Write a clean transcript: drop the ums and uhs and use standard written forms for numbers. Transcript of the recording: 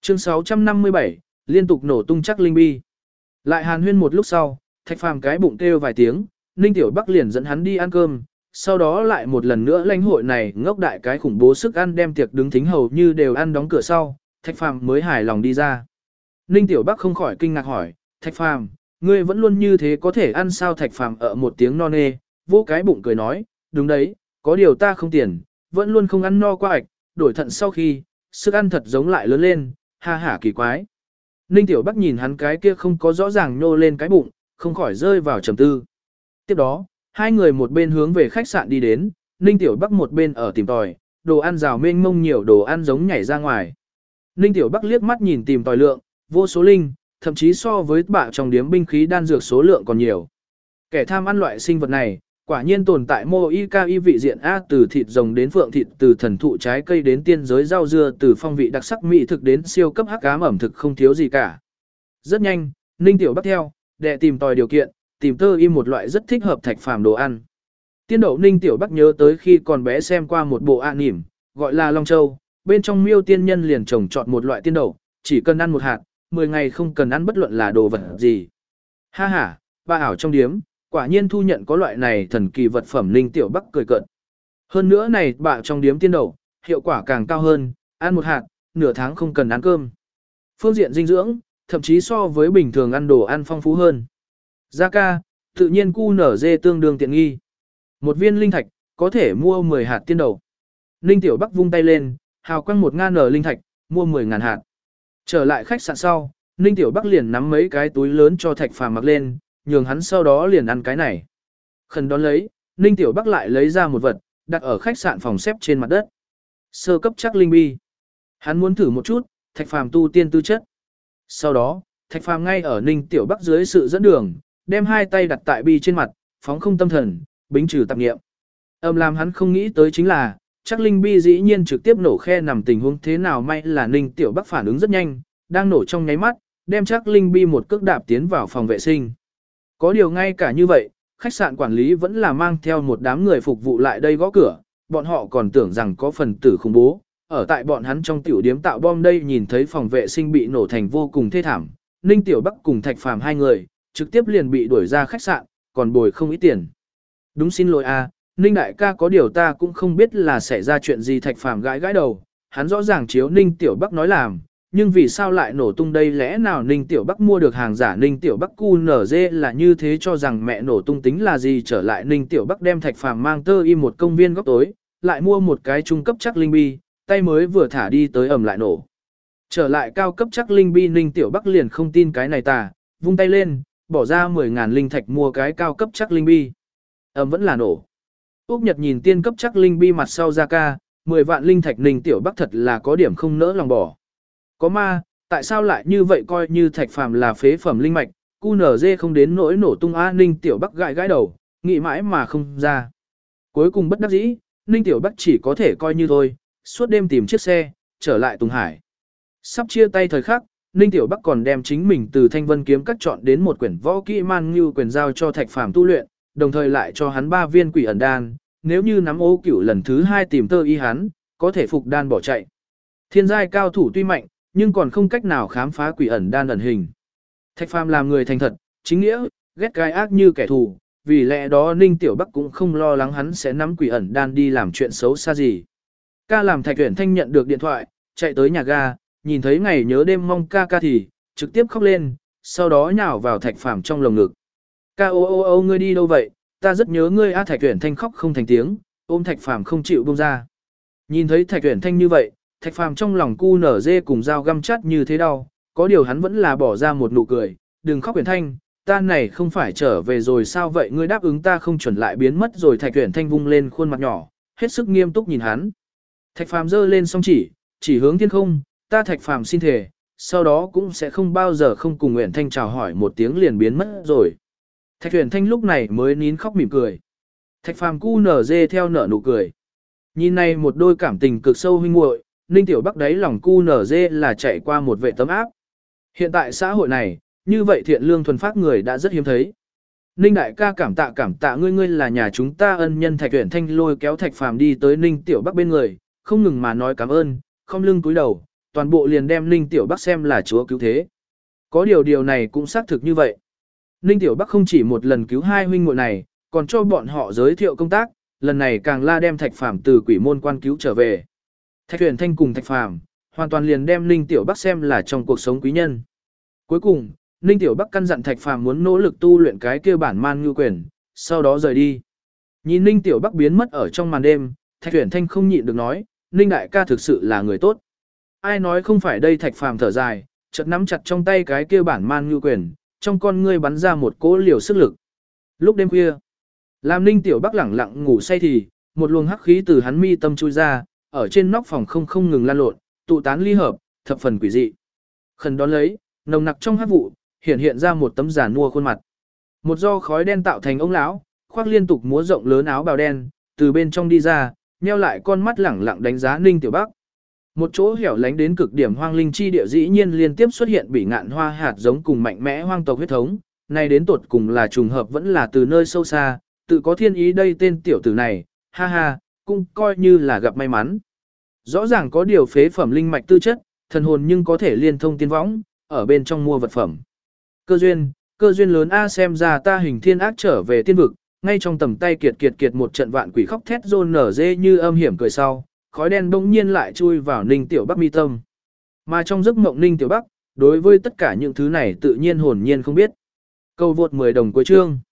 Chương 657, liên tục nổ tung chắc linh bi. Lại hàn huyên một lúc sau, Thạch Phàm cái bụng kêu vài tiếng, Ninh Tiểu Bắc liền dẫn hắn đi ăn cơm, sau đó lại một lần nữa lãnh hội này ngốc đại cái khủng bố sức ăn đem tiệc đứng thính hầu như đều ăn đóng cửa sau, Thạch Phàm mới hài lòng đi ra. Ninh Tiểu Bắc không khỏi kinh ngạc hỏi, Thạch Phàm, ngươi vẫn luôn như thế có thể ăn sao? Thạch Phàm ở một tiếng no nê, vô cái bụng cười nói, đúng đấy, có điều ta không tiền, vẫn luôn không ăn no qua ạch, đổi thận sau khi, sức ăn thật giống lại lớn lên, ha hả kỳ quái. Ninh Tiểu Bắc nhìn hắn cái kia không có rõ ràng nhô lên cái bụng, không khỏi rơi vào trầm tư. Tiếp đó, hai người một bên hướng về khách sạn đi đến, Ninh Tiểu Bắc một bên ở tìm tòi, đồ ăn rào mênh mông nhiều đồ ăn giống nhảy ra ngoài. Ninh Tiểu Bắc liếc mắt nhìn tìm tòi lượng, vô số linh, thậm chí so với bạ trong điếm binh khí đan dược số lượng còn nhiều. Kẻ tham ăn loại sinh vật này, quả nhiên tồn tại mô y ca y vị diện A, từ thịt rồng đến phượng thịt, từ thần thụ trái cây đến tiên giới rau dưa, từ phong vị đặc sắc mỹ thực đến siêu cấp hắc ám ẩm thực không thiếu gì cả. Rất nhanh, Ninh Tiểu Bắc theo, để tìm tòi điều kiện, tìm tơ y một loại rất thích hợp Thạch Phàm đồ ăn. Tiên đậu Ninh Tiểu Bắc nhớ tới khi còn bé xem qua một bộ anime, gọi là Long Châu, bên trong miêu tiên nhân liền trồng chọn một loại tiên đậu, chỉ cần ăn một hạt, 10 ngày không cần ăn bất luận là đồ vật gì. Ha ha, ba ảo trong điếm, quả nhiên thu nhận có loại này thần kỳ vật phẩm. Ninh Tiểu Bắc cười cợt. Hơn nữa này bạ trong điếm tiên đậu, hiệu quả càng cao hơn, ăn một hạt, nửa tháng không cần ăn cơm. Phương diện dinh dưỡng, thậm chí so với bình thường ăn đồ ăn phong phú hơn. Giá ca, tự nhiên QNZ tương đương tiện nghi. Một viên linh thạch, có thể mua 10 hạt tiên đậu. Ninh Tiểu Bắc vung tay lên, hào quăng 1.000 linh thạch, mua 10.000 hạt. Trở lại khách sạn sau, Ninh Tiểu Bắc liền nắm mấy cái túi lớn cho Thạch Phàm mặc lên, nhường hắn sau đó liền ăn cái này. Khẩn đón lấy, Ninh Tiểu Bắc lại lấy ra một vật, đặt ở khách sạn phòng xếp trên mặt đất. Sơ cấp chắc linh bi. Hắn muốn thử một chút, Thạch Phàm tu tiên tư chất. Sau đó, Thạch Phàm ngay ở Ninh Tiểu Bắc dưới sự dẫn đường, đem hai tay đặt tại bi trên mặt, phóng không tâm thần, bính trừ tạp niệm. Làm hắn không nghĩ tới chính là, chắc linh bi dĩ nhiên trực tiếp nổ khe nằm. Tình huống thế nào may là Ninh Tiểu Bắc phản ứng rất nhanh, đang nổ trong nháy mắt, đem chắc linh bi một cước đạp tiến vào phòng vệ sinh. Có điều ngay cả như vậy, khách sạn quản lý vẫn là mang theo một đám người phục vụ lại đây gõ cửa, bọn họ còn tưởng rằng có phần tử khủng bố, ở tại bọn hắn trong tiểu điếm tạo bom đây. Nhìn thấy phòng vệ sinh bị nổ thành vô cùng thê thảm, Ninh Tiểu Bắc cùng Thạch Phàm hai người, trực tiếp liền bị đuổi ra khách sạn, còn bồi không ít tiền. Đúng, xin lỗi a, Ninh đại ca, có điều ta cũng không biết là xảy ra chuyện gì. Thạch Phàm gãi gãi đầu, hắn rõ ràng chiếu Ninh Tiểu Bắc nói làm, nhưng vì sao lại nổ tung đây? Lẽ nào Ninh Tiểu Bắc mua được hàng giả? Ninh Tiểu Bắc QNZ là như thế cho rằng mẹ nổ tung tính là gì? Trở lại, Ninh Tiểu Bắc đem Thạch Phàm mang tơ y một công viên góc tối, lại mua một cái trung cấp chắc linh bi, tay mới vừa thả đi tới ầm lại nổ. Trở lại cao cấp chắc linh bi, Ninh Tiểu Bắc liền không tin cái này tà, vung tay lên, bỏ ra 10.000 linh thạch mua cái cao cấp chắc linh bi. Vẫn là nổ. Úc Nhật nhìn tiên cấp chắc linh bi mặt sau ra ca, 10 vạn linh thạch. Ninh Tiểu Bắc thật là có điểm không nỡ lòng bỏ. Có ma, tại sao lại như vậy? Coi như Thạch Phàm là phế phẩm linh mạch, QNZ không đến nỗi nổ tung a. Ninh Tiểu Bắc gãi gãi đầu, nghĩ mãi mà không ra. Cuối cùng bất đắc dĩ, Ninh Tiểu Bắc chỉ có thể coi như thôi, suốt đêm tìm chiếc xe, trở lại Tùng Hải. Sắp chia tay thời khắc, Ninh Tiểu Bắc còn đem chính mình từ Thanh Vân kiếm cắt chọn đến một quyển võ kỹ Man Ngưu quyền giao cho Thạch Phàm tu luyện, đồng thời lại cho hắn 3 viên quỷ ẩn đan, nếu như nắm ô cửu lần thứ 2 tìm tơ y hắn, có thể phục đan bỏ chạy. Thiên giai cao thủ tuy mạnh, nhưng còn không cách nào khám phá quỷ ẩn đan ẩn hình. Thạch Phàm làm người thành thật, chính nghĩa, ghét gai ác như kẻ thù, vì lẽ đó Ninh Tiểu Bắc cũng không lo lắng hắn sẽ nắm quỷ ẩn đan đi làm chuyện xấu xa gì. Ca làm Thạch Uyển Thanh nhận được điện thoại, chạy tới nhà ga, nhìn thấy ngày nhớ đêm mong ca thì trực tiếp khóc lên, sau đó nhào vào Thạch Phàm trong lồng ngực. Ca ô ngươi đi đâu vậy? Ta rất nhớ ngươi a. Thạch Uyển Thanh khóc không thành tiếng, ôm Thạch Phàm không chịu buông ra. Nhìn thấy Thạch Uyển Thanh như vậy, Thạch Phàm trong lòng QNZ cùng dao găm chát như thế đau, có điều hắn vẫn là bỏ ra một nụ cười, đừng khóc Uyển Thanh, ta này không phải trở về rồi sao vậy? Ngươi đáp ứng ta không chuẩn lại biến mất rồi. Thạch Uyển Thanh vung lên khuôn mặt nhỏ, hết sức nghiêm túc nhìn hắn. Thạch Phàm giơ lên song chỉ hướng thiên không, ta Thạch Phàm xin thề, sau đó cũng sẽ không bao giờ không cùng Uyển Thanh chào hỏi một tiếng liền biến mất rồi. Thạch Uyển Thanh lúc này mới nín khóc mỉm cười. Thạch Phàm QNZ theo nở nụ cười. Nhìn này một đôi cảm tình cực sâu huynh muội, Ninh Tiểu Bắc đáy lòng QNZ là chạy qua một vệ tấm áp. Hiện tại xã hội này, như vậy thiện lương thuần phác người đã rất hiếm thấy. Ninh đại ca, cảm tạ ngươi là nhà chúng ta ân nhân. Thạch Uyển Thanh lôi kéo Thạch Phàm đi tới Ninh Tiểu Bắc bên người, không ngừng mà nói cảm ơn, không lưng cúi đầu, toàn bộ liền đem Ninh Tiểu Bắc xem là chúa cứu thế. Có điều này cũng xác thực như vậy. Ninh Tiểu Bắc không chỉ một lần cứu hai huynh muội này, còn cho bọn họ giới thiệu công tác, lần này càng la đem Thạch Phàm từ quỷ môn quan cứu trở về. Thạch Huyền Thanh cùng Thạch Phàm hoàn toàn liền đem Ninh Tiểu Bắc xem là trong cuộc sống quý nhân. Cuối cùng, Ninh Tiểu Bắc căn dặn Thạch Phàm muốn nỗ lực tu luyện cái kia bản man ngưu quyền, sau đó rời đi. Nhìn Ninh Tiểu Bắc biến mất ở trong màn đêm, Thạch Huyền Thanh không nhịn được nói, Ninh đại ca thực sự là người tốt. Ai nói không phải đây. Thạch Phàm thở dài, chợt nắm chặt trong tay cái kia bản man ngưu quyền, trong con ngươi bắn ra một cỗ liều sức lực. Lúc đêm khuya, làm Ninh Tiểu Bắc lẳng lặng ngủ say thì, một luồng hắc khí từ hắn mi tâm chui ra, ở trên nóc phòng không ngừng lan lộn, tụ tán ly hợp, thập phần quỷ dị. Khẩn đón lấy, nồng nặc trong hắc vụ, hiện ra một tấm giàn mua khuôn mặt. Một do khói đen tạo thành ông lão, khoác liên tục múa rộng lớn áo bào đen, từ bên trong đi ra, nheo lại con mắt lẳng lặng đánh giá Ninh Tiểu Bắc. Một chỗ hẻo lánh đến cực điểm hoang linh chi địa dĩ nhiên liên tiếp xuất hiện bỉ ngạn hoa hạt giống cùng mạnh mẽ hoang tộc huyết thống, này đến tột cùng là trùng hợp vẫn là từ nơi sâu xa, tự có thiên ý đây tên tiểu tử này, ha ha, cũng coi như là gặp may mắn. Rõ ràng có điều phế phẩm linh mạch tư chất, thần hồn nhưng có thể liên thông tiên võng, ở bên trong mua vật phẩm. Cơ duyên lớn a, xem ra ta hình thiên ác trở về tiên vực, ngay trong tầm tay kiệt một trận vạn quỷ khóc thét rôn nở dê như âm hiểm cười sau, khói đen bỗng nhiên lại chui vào Ninh Tiểu Bắc mi tâm. Mà trong giấc mộng Ninh Tiểu Bắc, đối với tất cả những thứ này tự nhiên hồn nhiên không biết. Câu vượt 10 đồng cuối chương.